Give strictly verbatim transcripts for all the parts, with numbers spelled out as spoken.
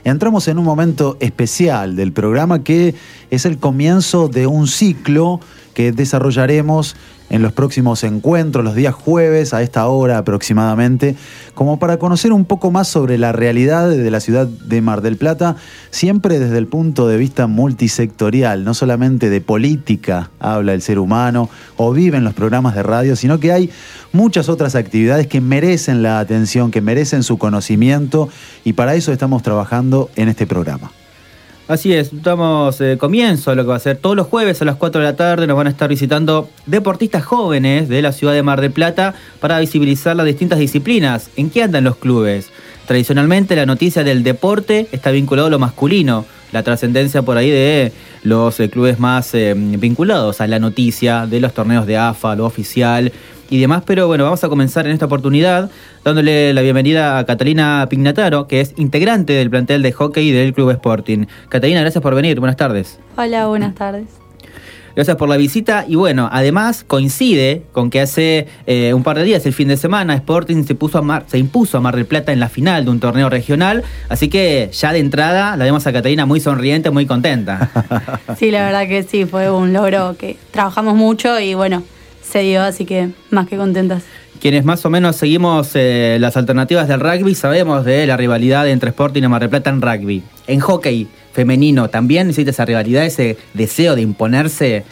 Entramos en un momento especial del programa que es el comienzo de un ciclo que desarrollaremos en los próximos encuentros, los días jueves, a esta hora aproximadamente, como para conocer un poco más sobre la realidad de la ciudad de Mar del Plata, siempre desde el punto de vista multisectorial, no solamente de política habla el ser humano o vive en los programas de radio, sino que hay muchas otras actividades que merecen la atención, que merecen su conocimiento, y para eso estamos trabajando en este programa. Así es, damos eh, comienzo a lo que va a ser todos los jueves a las cuatro de la tarde. Nos van a estar visitando deportistas jóvenes de la ciudad de Mar del Plata para visibilizar las distintas disciplinas. ¿En qué andan los clubes? Tradicionalmente la noticia del deporte está vinculado a lo masculino. La trascendencia por ahí de los eh, clubes más eh, vinculados a la noticia de los torneos de A F A, lo oficial y demás, pero bueno, vamos a comenzar en esta oportunidad dándole la bienvenida a Catalina Pignataro, que es integrante del plantel de hockey del Club Sporting. Catalina, gracias por venir, buenas tardes. Hola, buenas tardes. Gracias por la visita y bueno, además coincide con que hace eh, un par de días, el fin de semana, Sporting se, puso a Mar, se impuso a Mar del Plata en la final de un torneo regional, así que ya de entrada la vemos a Catalina muy sonriente, muy contenta. Sí, la verdad que sí, fue un logro que trabajamos mucho y bueno, se dio, así que más que contentas. Quienes más o menos seguimos eh, las alternativas del rugby, sabemos de la rivalidad entre Sporting y Mar del Plata en rugby. En hockey femenino, ¿también existe esa rivalidad, ese deseo de imponerse?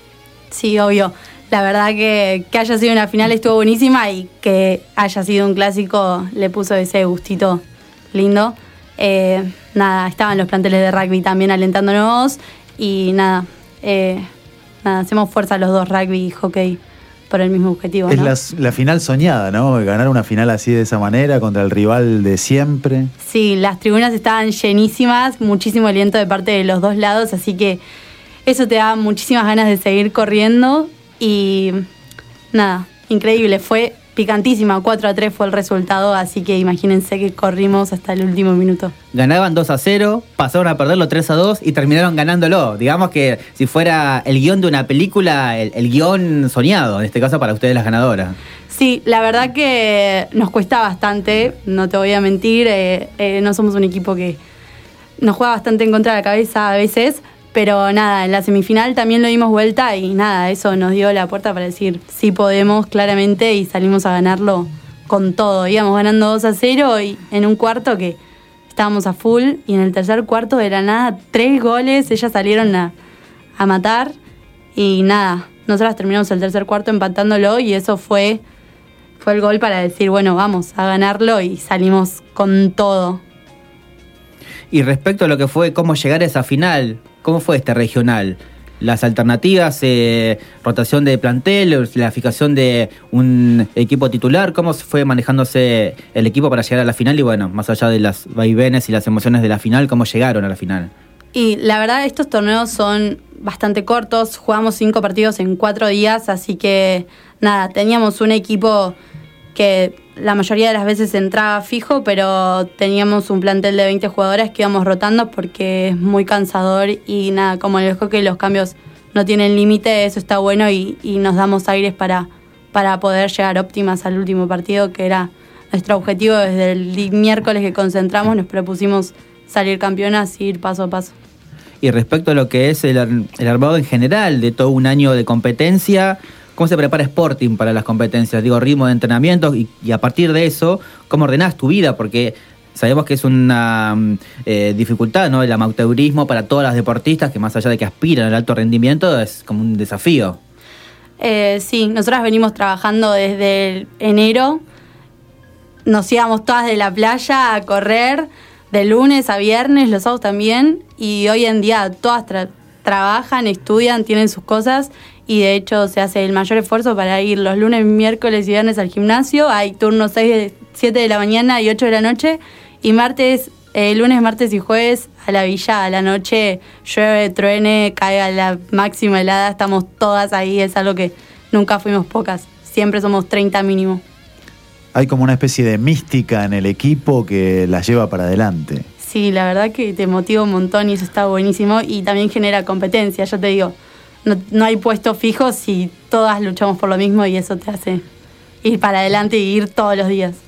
Sí, obvio. La verdad que, que haya sido una final estuvo buenísima y que haya sido un clásico le puso ese gustito lindo. Eh, nada, estaban los planteles de rugby también alentándonos y nada, eh, nada, hacemos fuerza los dos, rugby y hockey, por el mismo objetivo, ¿no? Es la, la final soñada, ¿no? Ganar una final así de esa manera contra el rival de siempre. Sí, las tribunas estaban llenísimas, muchísimo aliento de parte de los dos lados, así que eso te da muchísimas ganas de seguir corriendo y nada, increíble, fue picantísima, cuatro a tres fue el resultado, así que imagínense que corrimos hasta el último minuto. Ganaban dos a cero, pasaron a perderlo tres a dos y terminaron ganándolo. Digamos que si fuera el guión de una película, el, el guión soñado, en este caso para ustedes las ganadoras. Sí, la verdad que nos cuesta bastante, no te voy a mentir, eh, eh, no somos un equipo que nos juega bastante en contra de la cabeza a veces, pero nada, en la semifinal también lo dimos vuelta y nada, eso nos dio la puerta para decir sí podemos claramente y salimos a ganarlo con todo. Íbamos ganando dos a cero y en un cuarto que estábamos a full y en el tercer cuarto de la nada tres goles, ellas salieron a, a matar y nada, nosotras terminamos el tercer cuarto empatándolo y eso fue, fue el gol para decir bueno, vamos a ganarlo y salimos con todo. Y respecto a lo que fue cómo llegar a esa final, ¿cómo fue este regional? Las alternativas, eh, rotación de plantel, la fijación de un equipo titular, ¿cómo fue manejándose el equipo para llegar a la final? Y bueno, más allá de las vaivenes y las emociones de la final, ¿cómo llegaron a la final? Y la verdad, estos torneos son bastante cortos, jugamos cinco partidos en cuatro días, así que nada, teníamos un equipo que la mayoría de las veces entraba fijo, pero teníamos un plantel de veinte jugadoras que íbamos rotando porque es muy cansador y nada, como en el hockey los cambios no tienen límite, eso está bueno y, y nos damos aires para, para poder llegar óptimas al último partido, que era nuestro objetivo desde el miércoles que concentramos, nos propusimos salir campeonas y ir paso a paso. Y respecto a lo que es el, el armado en general de todo un año de competencia, ¿cómo se prepara Sporting para las competencias? Digo, ritmo de entrenamiento y, y a partir de eso, ¿cómo ordenás tu vida? Porque sabemos que es una eh, dificultad, ¿no? El amateurismo para todas las deportistas que más allá de que aspiran al alto rendimiento es como un desafío. Eh, sí, nosotras venimos trabajando desde el enero, nos íbamos todas de la playa a correr de lunes a viernes, los sábados también, y hoy en día todas tra- trabajan, estudian, tienen sus cosas y de hecho se hace el mayor esfuerzo para ir los lunes, miércoles y viernes al gimnasio. Hay turnos seis, siete de la mañana y ocho de la noche y martes, eh, lunes, martes y jueves a la villa a la noche, llueve, truene, caiga la máxima helada, estamos todas ahí, es algo que nunca fuimos pocas, siempre somos treinta mínimo. Hay como una especie de mística en el equipo que la lleva para adelante. Sí, la verdad que te motiva un montón y eso está buenísimo y también genera competencia, ya te digo. No, no hay puestos fijos y todas luchamos por lo mismo y eso te hace ir para adelante y ir todos los días.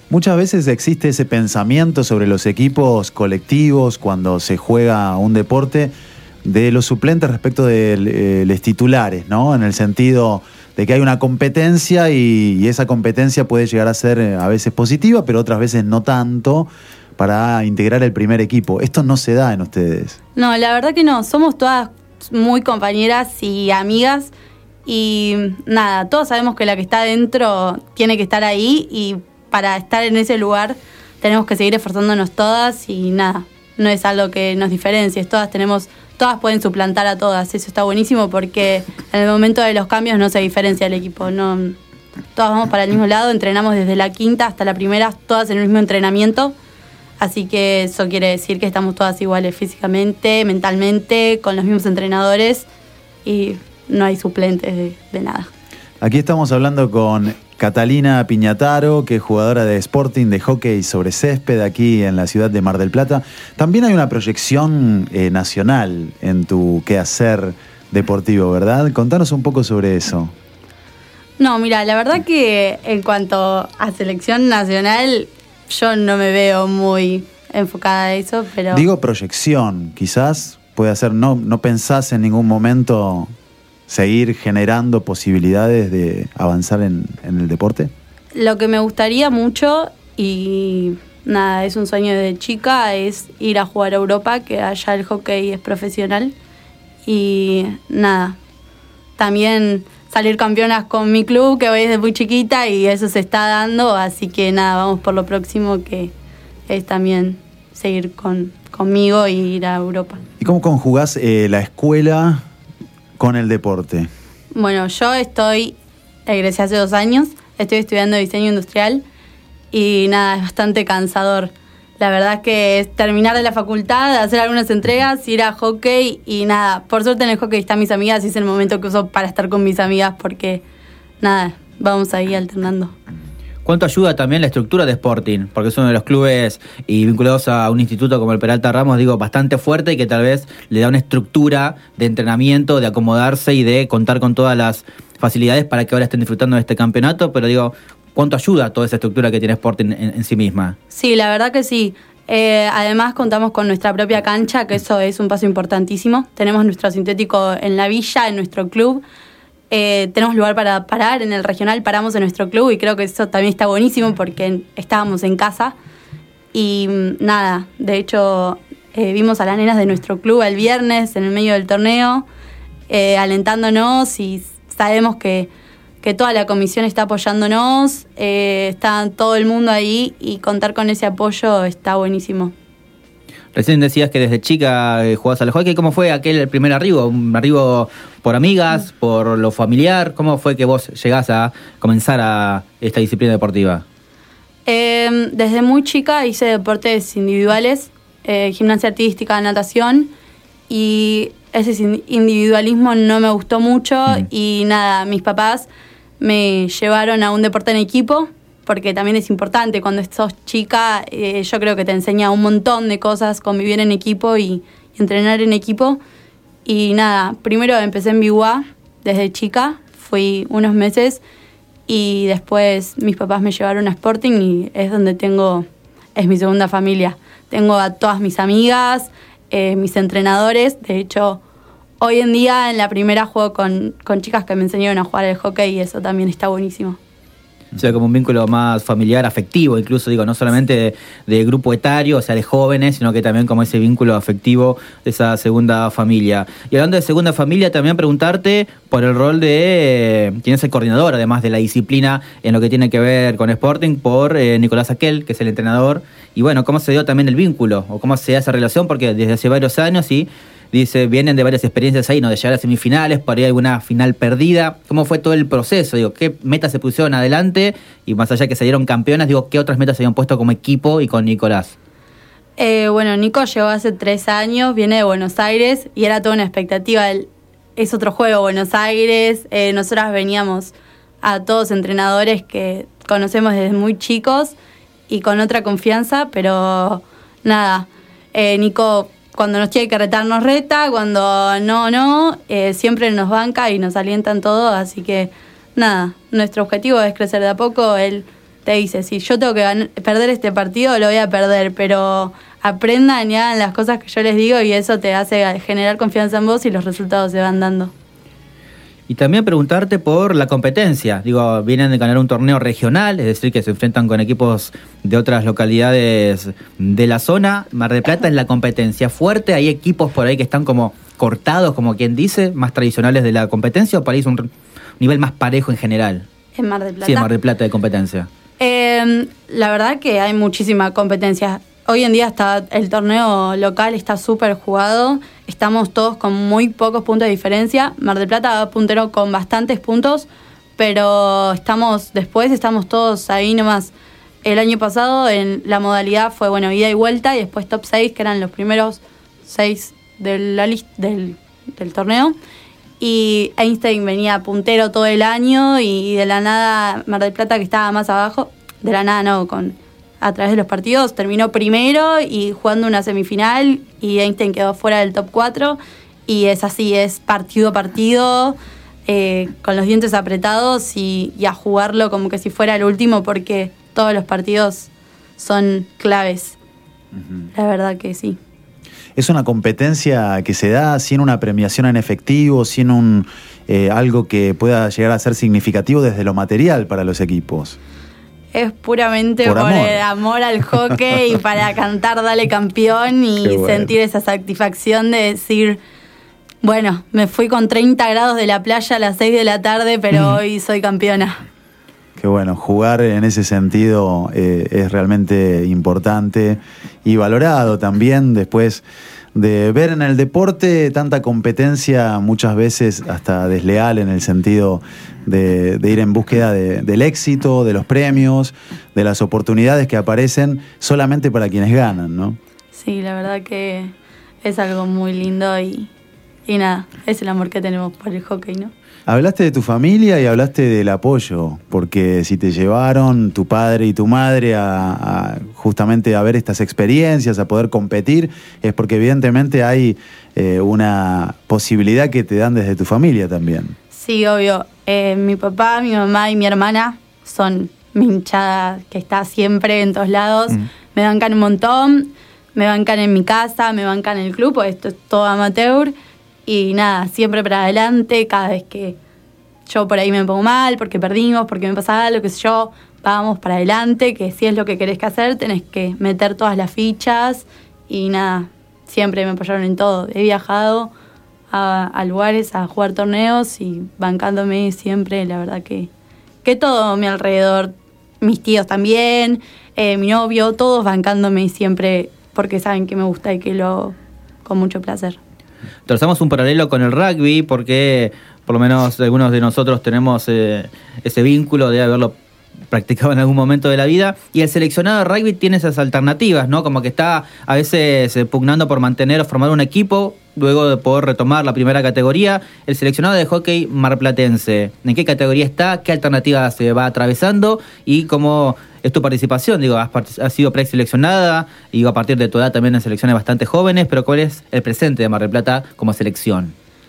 Muchas veces existe ese pensamiento sobre los equipos colectivos cuando se juega un deporte de los suplentes respecto de eh, los titulares, ¿no? En el sentido de que hay una competencia y, y esa competencia puede llegar a ser eh, a veces positiva, pero otras veces no tanto, para integrar el primer equipo. Esto no se da en ustedes. No, la verdad que no. Somos todas muy compañeras y amigas y nada, todos sabemos que la que está adentro tiene que estar ahí y para estar en ese lugar tenemos que seguir esforzándonos todas y nada, no es algo que nos diferencie. Todas tenemos, todas pueden suplantar a todas. Eso está buenísimo porque en el momento de los cambios no se diferencia el equipo. No, todas vamos para el mismo lado, entrenamos desde la quinta hasta la primera, todas en el mismo entrenamiento. Así que eso quiere decir que estamos todas iguales físicamente, mentalmente, con los mismos entrenadores y no hay suplentes de, de nada. Aquí estamos hablando con Catalina Piñataro, que es jugadora de Sporting de hockey sobre césped aquí en la ciudad de Mar del Plata. También hay una proyección eh, nacional en tu quehacer deportivo, ¿verdad? Contanos un poco sobre eso. No, mira, la verdad que en cuanto a selección nacional, yo no me veo muy enfocada a eso, pero... Digo proyección, quizás puede ser, no, no pensás en ningún momento seguir generando posibilidades de avanzar en, en el deporte. Lo que me gustaría mucho, y nada, es un sueño de chica, es ir a jugar a Europa, que allá el hockey es profesional. Y nada, también salir campeonas con mi club, que voy desde muy chiquita y eso se está dando, así que nada, vamos por lo próximo, que es también seguir con, conmigo y ir a Europa. ¿Y cómo conjugás eh, la escuela con el deporte? Bueno, yo estoy, egresé hace dos años, estoy estudiando diseño industrial y nada, es bastante cansador. La verdad es que es terminar de la facultad, hacer algunas entregas, ir a hockey y nada. Por suerte en el hockey están mis amigas y es el momento que uso para estar con mis amigas porque nada, vamos ahí alternando. ¿Cuánto ayuda también la estructura de Sporting? Porque es uno de los clubes y vinculados a un instituto como el Peralta Ramos, digo, bastante fuerte y que tal vez le da una estructura de entrenamiento, de acomodarse y de contar con todas las facilidades para que ahora estén disfrutando de este campeonato, pero digo, ¿cuánto ayuda toda esa estructura que tiene Sporting en, en sí misma? Sí, la verdad que sí. Eh, además contamos con nuestra propia cancha, que eso es un paso importantísimo. Tenemos nuestro sintético en la villa, en nuestro club. Eh, tenemos lugar para parar en el regional, paramos en nuestro club y creo que eso también está buenísimo porque estábamos en casa. Y nada, de hecho eh, vimos a las nenas de nuestro club el viernes en el medio del torneo, eh, alentándonos y sabemos que que toda la comisión está apoyándonos, eh, está todo el mundo ahí y contar con ese apoyo está buenísimo. Recién decías que desde chica eh, jugabas al hockey. ¿Cómo fue aquel primer arribo? ¿Un arribo por amigas, por lo familiar? ¿Cómo fue que vos llegás a comenzar a esta disciplina deportiva? Eh, desde muy chica hice deportes individuales, eh, gimnasia artística, natación, y ese individualismo no me gustó mucho mm. y nada, mis papás me llevaron a un deporte en equipo, porque también es importante cuando sos chica, eh, yo creo que te enseña un montón de cosas, convivir en equipo y, y entrenar en equipo. Y nada, primero empecé en Biguá desde chica, fui unos meses y después mis papás me llevaron a Sporting y es donde tengo, es mi segunda familia. Tengo a todas mis amigas, eh, mis entrenadores, de hecho... Hoy en día en la primera juego con, con chicas que me enseñaron a jugar al hockey y eso también está buenísimo. O sea, como un vínculo más familiar, afectivo, incluso, digo, no solamente de, de grupo etario, o sea, de jóvenes, sino que también como ese vínculo afectivo de esa segunda familia. Y hablando de segunda familia, también preguntarte por el rol de quién es el coordinador, además de la disciplina en lo que tiene que ver con Sporting, por eh, Nicolás Aquel, que es el entrenador. Y bueno, cómo se dio también el vínculo, o cómo se da esa relación, porque desde hace varios años y dice, vienen de varias experiencias ahí, ¿no? De llegar a semifinales, por ahí alguna final perdida. ¿Cómo fue todo el proceso? Digo, ¿qué metas se pusieron adelante? Y más allá que se dieron campeonas, digo, ¿qué otras metas se habían puesto como equipo y con Nicolás? Eh, bueno, Nico llegó hace tres años, viene de Buenos Aires y era toda una expectativa. Es otro juego, Buenos Aires. Eh, nosotras veníamos a todos entrenadores que conocemos desde muy chicos y con otra confianza, pero nada, eh, Nico... Cuando nos tiene que retar, nos reta. Cuando no, no. Eh, siempre nos banca y nos alientan todo. Así que, nada, nuestro objetivo es crecer de a poco. Él te dice, si yo tengo que ganar, perder este partido, lo voy a perder, pero aprendan y hagan las cosas que yo les digo y eso te hace generar confianza en vos y los resultados se van dando. Y también preguntarte por la competencia. Digo, vienen de ganar un torneo regional, es decir, que se enfrentan con equipos de otras localidades de la zona. Mar del Plata es la competencia fuerte, hay equipos por ahí que están como cortados, como quien dice, más tradicionales de la competencia, o para ahí es un nivel más parejo en general. ¿En Mar del Plata? Sí, en Mar del Plata de competencia. Eh, la verdad que hay muchísima competencia. Hoy en día está el torneo local está súper jugado. Estamos todos con muy pocos puntos de diferencia. Mar del Plata va puntero con bastantes puntos, pero estamos después estamos todos ahí nomás. El año pasado en la modalidad fue bueno ida y vuelta y después top seis, que eran los primeros seis de la list, del, del torneo. Y Einstein venía puntero todo el año y de la nada Mar del Plata, que estaba más abajo, de la nada no, con a través de los partidos, terminó primero y jugando una semifinal y Einstein quedó fuera del top cuatro y es así, es partido a partido, eh, con los dientes apretados y, y a jugarlo como que si fuera el último porque todos los partidos son claves. Uh-huh. La verdad que sí. Es una competencia que se da sin una premiación en efectivo, sin un eh, algo que pueda llegar a ser significativo desde lo material para los equipos. Es puramente por, por amor. el amor al hockey y para cantar Dale Campeón y bueno. sentir esa satisfacción de decir, bueno, me fui con treinta grados de la playa a las seis de la tarde, pero mm. hoy soy campeona. Qué bueno, jugar en ese sentido eh, es realmente importante y valorado también después de ver en el deporte tanta competencia, muchas veces hasta desleal en el sentido de, de ir en búsqueda de, del éxito, de los premios, de las oportunidades que aparecen solamente para quienes ganan, ¿no? Sí, la verdad que es algo muy lindo y, y nada, es el amor que tenemos por el hockey, ¿no? Hablaste de tu familia y hablaste del apoyo, porque si te llevaron tu padre y tu madre a, a justamente a ver estas experiencias, a poder competir, es porque evidentemente hay eh, una posibilidad que te dan desde tu familia también. Sí, obvio. Eh, mi papá, mi mamá y mi hermana son mi hinchada que está siempre en todos lados. Mm. Me bancan un montón, me bancan en mi casa, me bancan en el club, pues esto es todo amateur. Y nada, siempre para adelante, cada vez que yo por ahí me pongo mal, porque perdimos, porque me pasa algo, qué sé yo, vamos para adelante, que si es lo que querés que hacer, tenés que meter todas las fichas y nada, siempre me apoyaron en todo. He viajado a, a lugares a jugar torneos y bancándome siempre, la verdad que, que todo a mi alrededor, mis tíos también, eh, mi novio, todos bancándome siempre porque saben que me gusta y que lo hago con mucho placer. Trazamos un paralelo con el rugby porque por lo menos algunos de nosotros tenemos eh, ese vínculo de haberlo practicado en algún momento de la vida, y el seleccionado de rugby tiene esas alternativas, ¿no? Como que está a veces eh, pugnando por mantener o formar un equipo luego de poder retomar la primera categoría. El seleccionado de hockey marplatense, ¿en qué categoría está? ¿Qué alternativa se va atravesando? ¿Y cómo es tu participación? Digo, has, part- has sido preseleccionada, y digo, a partir de tu edad también en selecciones bastante jóvenes, pero ¿cuál es el presente de Mar del Plata como selección?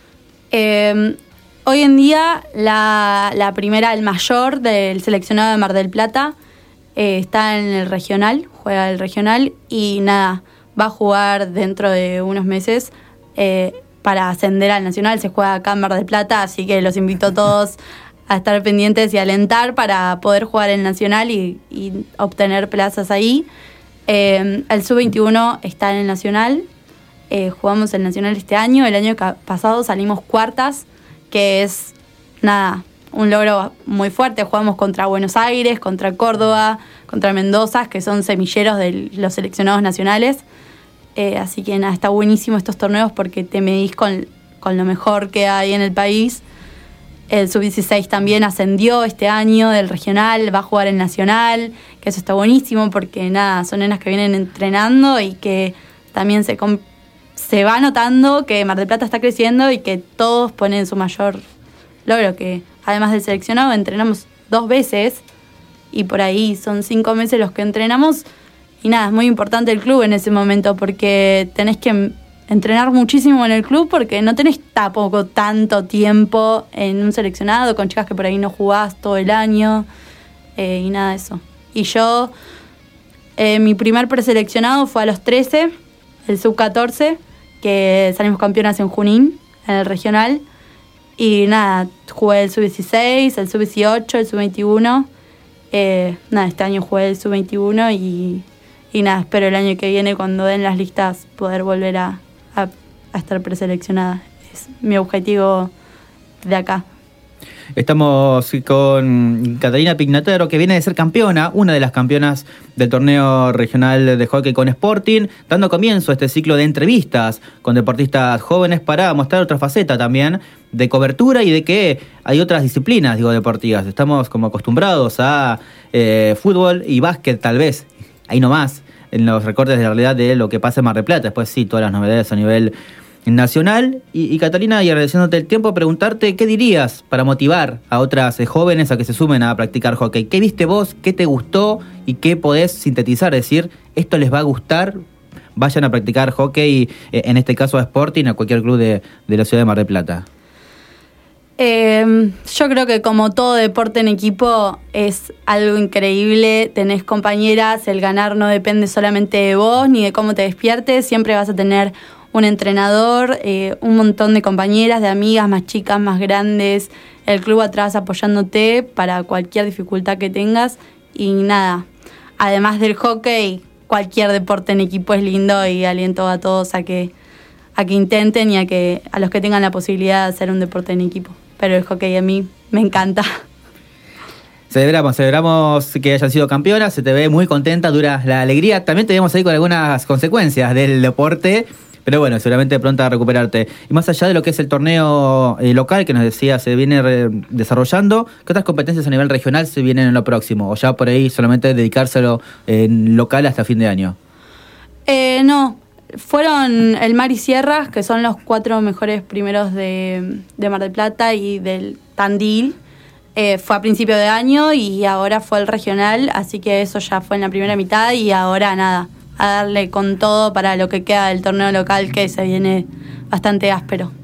Eh, hoy en día la, la primera, el mayor del seleccionado de Mar del Plata eh, está en el regional, juega el regional y nada, va a jugar dentro de unos meses eh, para ascender al nacional. Se juega acá en Mar del Plata, así que los invito a todos a estar pendientes y alentar para poder jugar el nacional y, y obtener plazas ahí. Eh, el sub veintiuno está en el nacional, eh, jugamos el nacional este año, el año pasado salimos cuartas, que es nada, un logro muy fuerte. Jugamos contra Buenos Aires, contra Córdoba, contra Mendoza, que son semilleros de los seleccionados nacionales. Eh, así que nada, está buenísimo estos torneos porque te medís con, con lo mejor que hay en el país. El sub dieciséis también ascendió este año del regional, va a jugar el nacional, que eso está buenísimo porque nada, son nenas que vienen entrenando y que también se, comp- se va notando que Mar del Plata está creciendo y que todos ponen su mayor logro, que además del seleccionado entrenamos dos veces y por ahí son cinco meses los que entrenamos y nada, es muy importante el club en ese momento porque tenés que entrenar muchísimo en el club porque no tenés tampoco tanto tiempo en un seleccionado con chicas que por ahí no jugás todo el año eh, y nada de eso. Y yo, eh, mi primer preseleccionado fue a los trece, el sub catorce, que salimos campeonas en Junín, en el regional. Y nada, jugué el sub dieciséis, el sub dieciocho, el sub veintiuno. Eh, nada, este año jugué el sub veintiuno y, y nada, espero el año que viene, cuando den las listas, poder volver a, a, a estar preseleccionada. Es mi objetivo de acá. Estamos con Catalina Pignataro, que viene de ser campeona, una de las campeonas del torneo regional de hockey con Sporting, dando comienzo a este ciclo de entrevistas con deportistas jóvenes para mostrar otra faceta también de cobertura y de que hay otras disciplinas, digo, deportivas. Estamos como acostumbrados a eh, fútbol y básquet, tal vez, ahí nomás, en los recortes de la realidad de lo que pasa en Mar del Plata. Después sí, todas las novedades a nivel nacional. Y, y Catalina, y agradeciéndote el tiempo, preguntarte qué dirías para motivar a otras eh, jóvenes a que se sumen a practicar hockey. ¿Qué viste vos? ¿Qué te gustó? ¿Y qué podés sintetizar? Decir, esto les va a gustar, vayan a practicar hockey, eh, en este caso a Sporting, a cualquier club de, de la ciudad de Mar del Plata. Eh, yo creo que como todo deporte en equipo es algo increíble, tenés compañeras, el ganar no depende solamente de vos ni de cómo te despiertes, siempre vas a tener un entrenador, eh, un montón de compañeras, de amigas más chicas, más grandes, el club atrás apoyándote para cualquier dificultad que tengas. Y nada, además del hockey, cualquier deporte en equipo es lindo y aliento a todos a que, a que intenten y a, que, a los que tengan la posibilidad de hacer un deporte en equipo. Pero el hockey a mí me encanta. Celebramos, celebramos que hayan sido campeonas, se te ve muy contenta, dura la alegría. También te vemos ahí con algunas consecuencias del deporte, pero bueno, seguramente pronta a recuperarte. Y más allá de lo que es el torneo eh, local, que nos decía se viene re- desarrollando, ¿qué otras competencias a nivel regional se vienen en lo próximo? ¿O ya por ahí solamente dedicárselo en local hasta fin de año? Eh, no, fueron el Mar y Sierras, que son los cuatro mejores primeros de, de Mar del Plata y del Tandil. Eh, fue a principio de año y ahora fue el regional, así que eso ya fue en la primera mitad y ahora nada, a darle con todo para lo que queda del torneo local, que se viene bastante áspero.